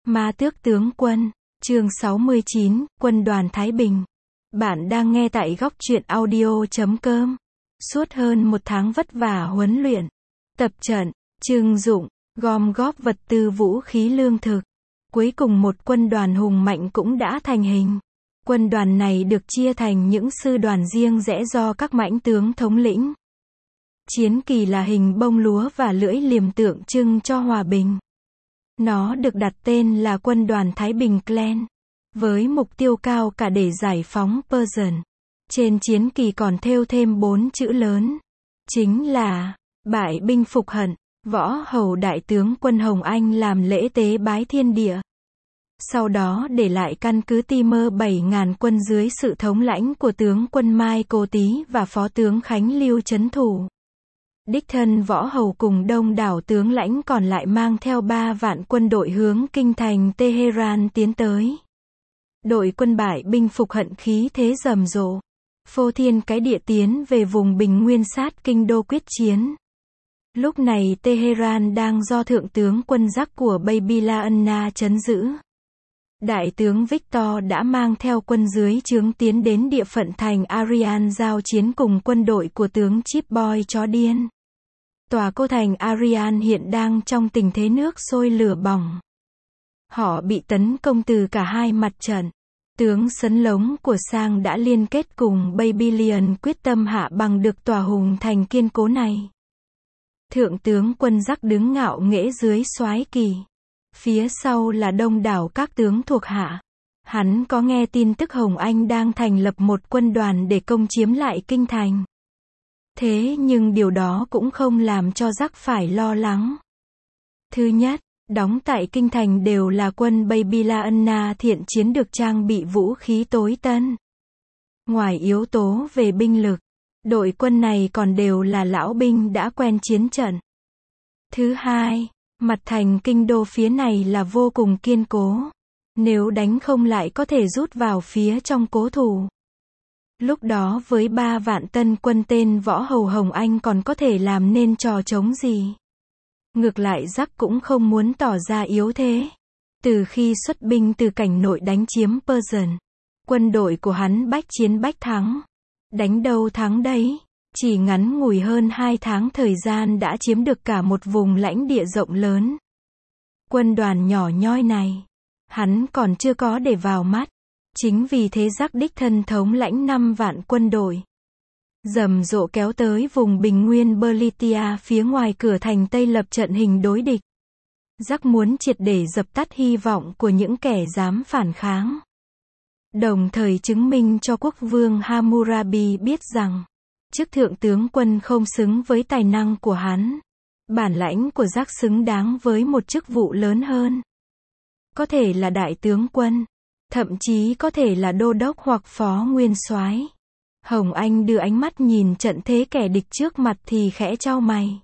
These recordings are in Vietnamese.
Ma Tước tướng quân, chương 69, Quân đoàn Thái Bình. Bạn đang nghe tại góc truyện audio.com. Suốt hơn một tháng vất vả huấn luyện, tập trận, trưng dụng, gom góp vật tư vũ khí lương thực. Cuối cùng một quân đoàn hùng mạnh cũng đã thành hình. Quân đoàn này được chia thành những sư đoàn riêng rẽ do các mãnh tướng thống lĩnh. Chiến kỳ là hình bông lúa và lưỡi liềm tượng trưng cho hòa bình. Nó được đặt tên là Quân đoàn Thái Bình Clan, với mục tiêu cao cả để giải phóng Persian. Trên chiến kỳ còn thêu thêm 4 chữ lớn, chính là bại binh phục hận. Võ hầu đại tướng quân Hồng Anh làm lễ tế bái thiên địa. Sau đó để lại căn cứ Timur 7.000 quân dưới sự thống lãnh của tướng quân Mai Cô Tý và phó tướng Khánh Lưu trấn thủ. Đích thân Võ Hầu cùng đông đảo tướng lãnh còn lại mang theo 3 vạn quân đội hướng kinh thành Tehran tiến tới. Đội quân bại binh phục hận khí thế rầm rộ, phô thiên cái địa tiến về vùng Bình Nguyên sát kinh đô quyết chiến. Lúc này Tehran đang do thượng tướng quân Giác của Babyla Anna trấn giữ. Đại tướng Victor đã mang theo quân dưới trướng tiến đến địa phận thành Arian giao chiến cùng quân đội của tướng Chip Boy chó điên. Tòa cô thành Arian hiện đang trong tình thế nước sôi lửa bỏng. Họ bị tấn công từ cả hai mặt trận. Tướng Sấn Lống của Sang đã liên kết cùng Babylon quyết tâm hạ bằng được tòa hùng thành kiên cố này. Thượng tướng quân Giác đứng ngạo nghễ dưới soái kỳ. Phía sau là đông đảo các tướng thuộc hạ. Hắn có nghe tin tức Hồng Anh đang thành lập một quân đoàn để công chiếm lại kinh thành. Thế nhưng điều đó cũng không làm cho Giác phải lo lắng. Thứ nhất, đóng tại kinh thành đều là quân Babyla Anna thiện chiến được trang bị vũ khí tối tân. Ngoài yếu tố về binh lực, đội quân này còn đều là lão binh đã quen chiến trận. Thứ hai, mặt thành kinh đô phía này là vô cùng kiên cố. Nếu đánh không lại có thể rút vào phía trong cố thủ. Lúc đó với 3 vạn tân quân tên Võ Hầu Hồng Anh còn có thể làm nên trò trống gì. Ngược lại Giác cũng không muốn tỏ ra yếu thế. Từ khi xuất binh từ cảnh nội đánh chiếm Persian, quân đội của hắn bách chiến bách thắng. Đánh đâu thắng đấy. Chỉ ngắn ngủi hơn 2 tháng thời gian đã chiếm được cả một vùng lãnh địa rộng lớn. Quân đoàn nhỏ nhoi này, hắn còn chưa có để vào mắt. Chính vì thế Giác đích thân thống lãnh 5 vạn quân đội. Rầm rộ kéo tới vùng bình nguyên Berlitia phía ngoài cửa thành Tây lập trận hình đối địch. Giác muốn triệt để dập tắt hy vọng của những kẻ dám phản kháng. Đồng thời chứng minh cho quốc vương Hammurabi biết rằng, chức thượng tướng quân không xứng với tài năng của hắn. Bản lãnh của Giác xứng đáng với một chức vụ lớn hơn. Có thể là đại tướng quân, thậm chí có thể là đô đốc hoặc phó nguyên soái. Hồng Anh đưa ánh mắt nhìn trận thế kẻ địch trước mặt thì khẽ chau mày.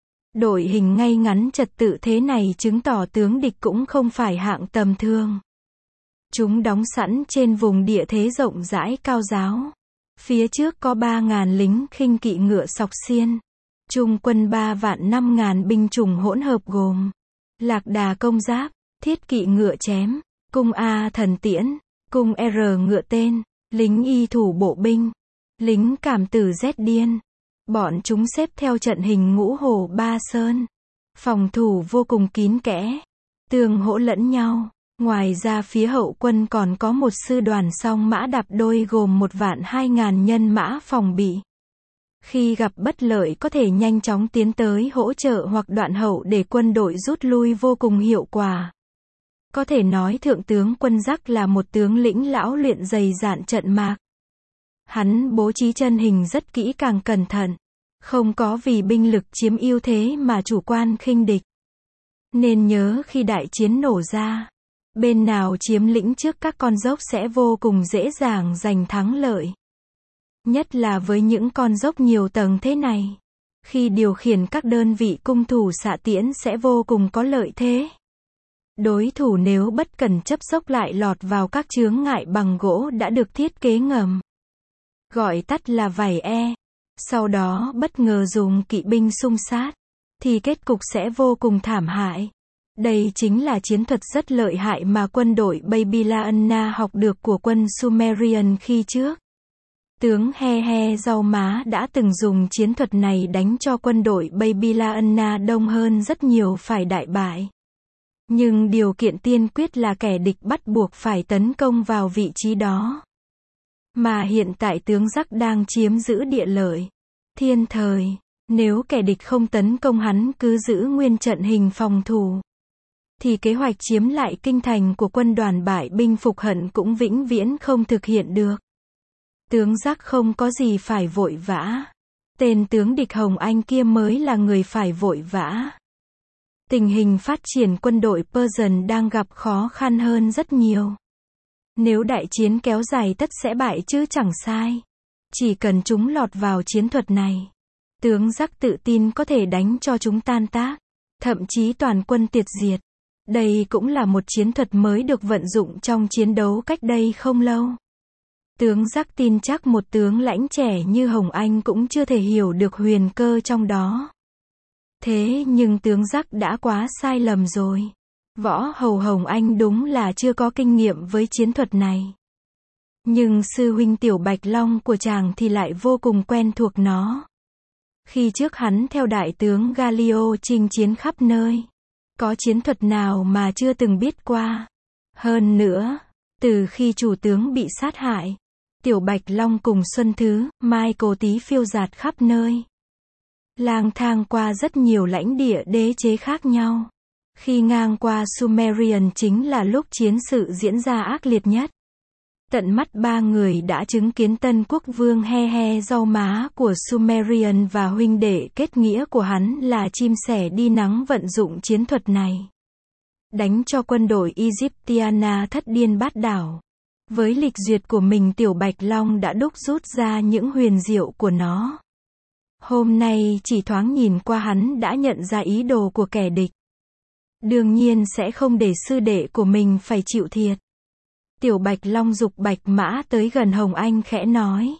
Đội hình ngay ngắn trật tự thế này chứng tỏ tướng địch cũng không phải hạng tầm thường. Chúng đóng sẵn trên vùng địa thế rộng rãi cao ráo. Phía trước có 3.000 lính khinh kỵ ngựa sọc xiên. Trung quân 3 vạn 5.000 binh chủng hỗn hợp gồm lạc đà công giáp, thiết kỵ ngựa chém, cung A thần tiễn, cung R ngựa tên, lính y thủ bộ binh, lính cảm tử rét điên. Bọn chúng xếp theo trận hình ngũ hổ ba sơn. Phòng thủ vô cùng kín kẽ, tương hỗ lẫn nhau. Ngoài ra phía hậu quân còn có một sư đoàn song mã đạp đôi gồm 1.200.000 nhân mã phòng bị. Khi gặp bất lợi có thể nhanh chóng tiến tới hỗ trợ hoặc đoạn hậu để quân đội rút lui vô cùng hiệu quả. Có thể nói thượng tướng quân Giác là một tướng lĩnh lão luyện dày dạn trận mạc. Hắn bố trí chân hình rất kỹ càng cẩn thận. Không có vì binh lực chiếm ưu thế mà chủ quan khinh địch. Nên nhớ khi đại chiến nổ ra, bên nào chiếm lĩnh trước các con dốc sẽ vô cùng dễ dàng giành thắng lợi. Nhất là với những con dốc nhiều tầng thế này. Khi điều khiển các đơn vị cung thủ xạ tiễn sẽ vô cùng có lợi thế. Đối thủ nếu bất cần chấp dốc lại lọt vào các chướng ngại bằng gỗ đã được thiết kế ngầm. Gọi tắt là vảy E. Sau đó bất ngờ dùng kỵ binh xung sát, thì kết cục sẽ vô cùng thảm hại. Đây chính là chiến thuật rất lợi hại mà quân đội Babylania học được của quân Sumerian khi trước. Tướng He He Rau Má đã từng dùng chiến thuật này đánh cho quân đội Babylania đông hơn rất nhiều phải đại bại. Nhưng điều kiện tiên quyết là kẻ địch bắt buộc phải tấn công vào vị trí đó. Mà hiện tại tướng Giắc đang chiếm giữ địa lợi. Thiên thời, nếu kẻ địch không tấn công hắn cứ giữ nguyên trận hình phòng thủ, thì kế hoạch chiếm lại kinh thành của quân đoàn bại binh phục hận cũng vĩnh viễn không thực hiện được. Tướng Giắc không có gì phải vội vã. Tên tướng địch Hồng Anh kia mới là người phải vội vã. Tình hình phát triển quân đội Persian đang gặp khó khăn hơn rất nhiều. Nếu đại chiến kéo dài tất sẽ bại chứ chẳng sai. Chỉ cần chúng lọt vào chiến thuật này, tướng Giắc tự tin có thể đánh cho chúng tan tác, thậm chí toàn quân tiệt diệt. Đây cũng là một chiến thuật mới được vận dụng trong chiến đấu cách đây không lâu. Tướng Giắc tin chắc một tướng lãnh trẻ như Hồng Anh cũng chưa thể hiểu được huyền cơ trong đó. Thế nhưng tướng Giắc đã quá sai lầm rồi. Võ hầu Hồng Anh đúng là chưa có kinh nghiệm với chiến thuật này. Nhưng sư huynh Tiểu Bạch Long của chàng thì lại vô cùng quen thuộc nó. Khi trước hắn theo đại tướng Galio chinh chiến khắp nơi. Có chiến thuật nào mà chưa từng biết qua. Hơn nữa, từ khi chủ tướng bị sát hại, Tiểu Bạch Long cùng Xuân Thứ, Michael Tý phiêu dạt khắp nơi. Lang thang qua rất nhiều lãnh địa đế chế khác nhau. Khi ngang qua Sumerian chính là lúc chiến sự diễn ra ác liệt nhất. Tận mắt ba người đã chứng kiến Tân Quốc Vương He He Rau Má của Sumerian và huynh đệ kết nghĩa của hắn là chim sẻ đi nắng vận dụng chiến thuật này. Đánh cho quân đội Egyptiana thất điên bát đảo. Với lịch duyệt của mình Tiểu Bạch Long đã đúc rút ra những huyền diệu của nó. Hôm nay chỉ thoáng nhìn qua hắn đã nhận ra ý đồ của kẻ địch. Đương nhiên sẽ không để sư đệ của mình phải chịu thiệt. Tiểu Bạch Long giục Bạch Mã tới gần Hồng Anh khẽ nói.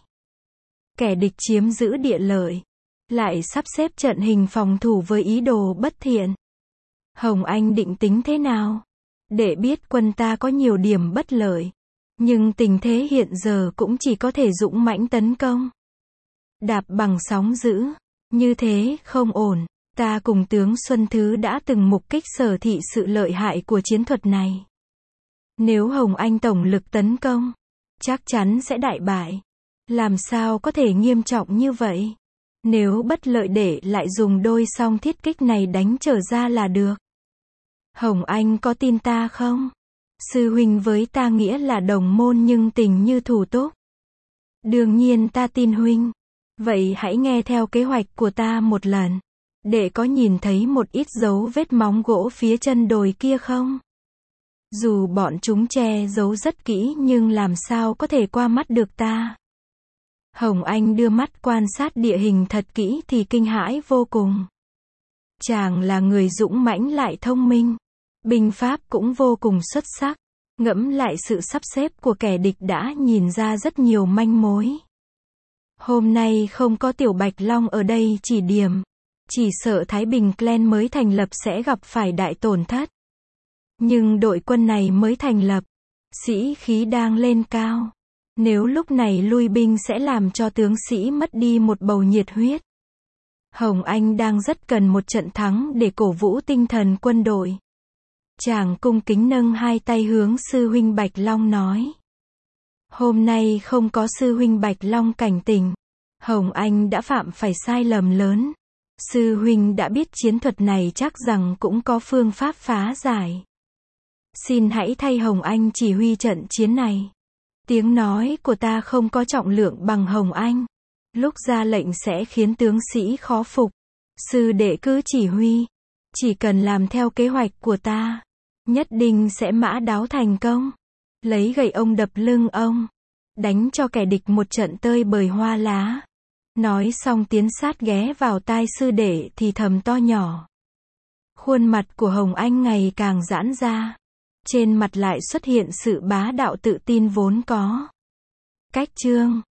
Kẻ địch chiếm giữ địa lợi, lại sắp xếp trận hình phòng thủ với ý đồ bất thiện. Hồng Anh định tính thế nào? Để biết quân ta có nhiều điểm bất lợi. Nhưng tình thế hiện giờ cũng chỉ có thể dũng mãnh tấn công. Đạp bằng sóng dữ. Như thế không ổn. Ta cùng tướng Xuân Thứ đã từng mục kích sở thị sự lợi hại của chiến thuật này. Nếu Hồng Anh tổng lực tấn công, chắc chắn sẽ đại bại. Làm sao có thể nghiêm trọng như vậy? Nếu bất lợi để lại dùng đôi song thiết kích này đánh trở ra là được. Hồng Anh có tin ta không? Sư huynh với ta nghĩa là đồng môn nhưng tình như thủ túc. Đương nhiên ta tin huynh. Vậy hãy nghe theo kế hoạch của ta một lần. Để có nhìn thấy một ít dấu vết móng gỗ phía chân đồi kia không? Dù bọn chúng che giấu rất kỹ nhưng làm sao có thể qua mắt được ta? Hồng Anh đưa mắt quan sát địa hình thật kỹ thì kinh hãi vô cùng. Chàng là người dũng mãnh lại thông minh. Binh pháp cũng vô cùng xuất sắc. Ngẫm lại sự sắp xếp của kẻ địch đã nhìn ra rất nhiều manh mối. Hôm nay không có Tiểu Bạch Long ở đây chỉ điểm. Chỉ sợ Thái Bình Clan mới thành lập sẽ gặp phải đại tổn thất. Nhưng đội quân này mới thành lập. Sĩ khí đang lên cao. Nếu lúc này lui binh sẽ làm cho tướng sĩ mất đi một bầu nhiệt huyết. Hồng Anh đang rất cần một trận thắng để cổ vũ tinh thần quân đội. Chàng cung kính nâng hai tay hướng sư huynh Bạch Long nói. Hôm nay không có sư huynh Bạch Long cảnh tỉnh. Hồng Anh đã phạm phải sai lầm lớn. Sư huynh đã biết chiến thuật này chắc rằng cũng có phương pháp phá giải. Xin hãy thay Hồng Anh chỉ huy trận chiến này. Tiếng nói của ta không có trọng lượng bằng Hồng Anh. Lúc ra lệnh sẽ khiến tướng sĩ khó phục. Sư đệ cứ chỉ huy. Chỉ cần làm theo kế hoạch của ta. Nhất định sẽ mã đáo thành công. Lấy gậy ông đập lưng ông. Đánh cho kẻ địch một trận tơi bời hoa lá. Nói xong tiến sát ghé vào tai sư đệ thì thầm to nhỏ. Khuôn mặt của Hồng Anh ngày càng giãn ra. Trên mặt lại xuất hiện sự bá đạo tự tin vốn có. Cách chương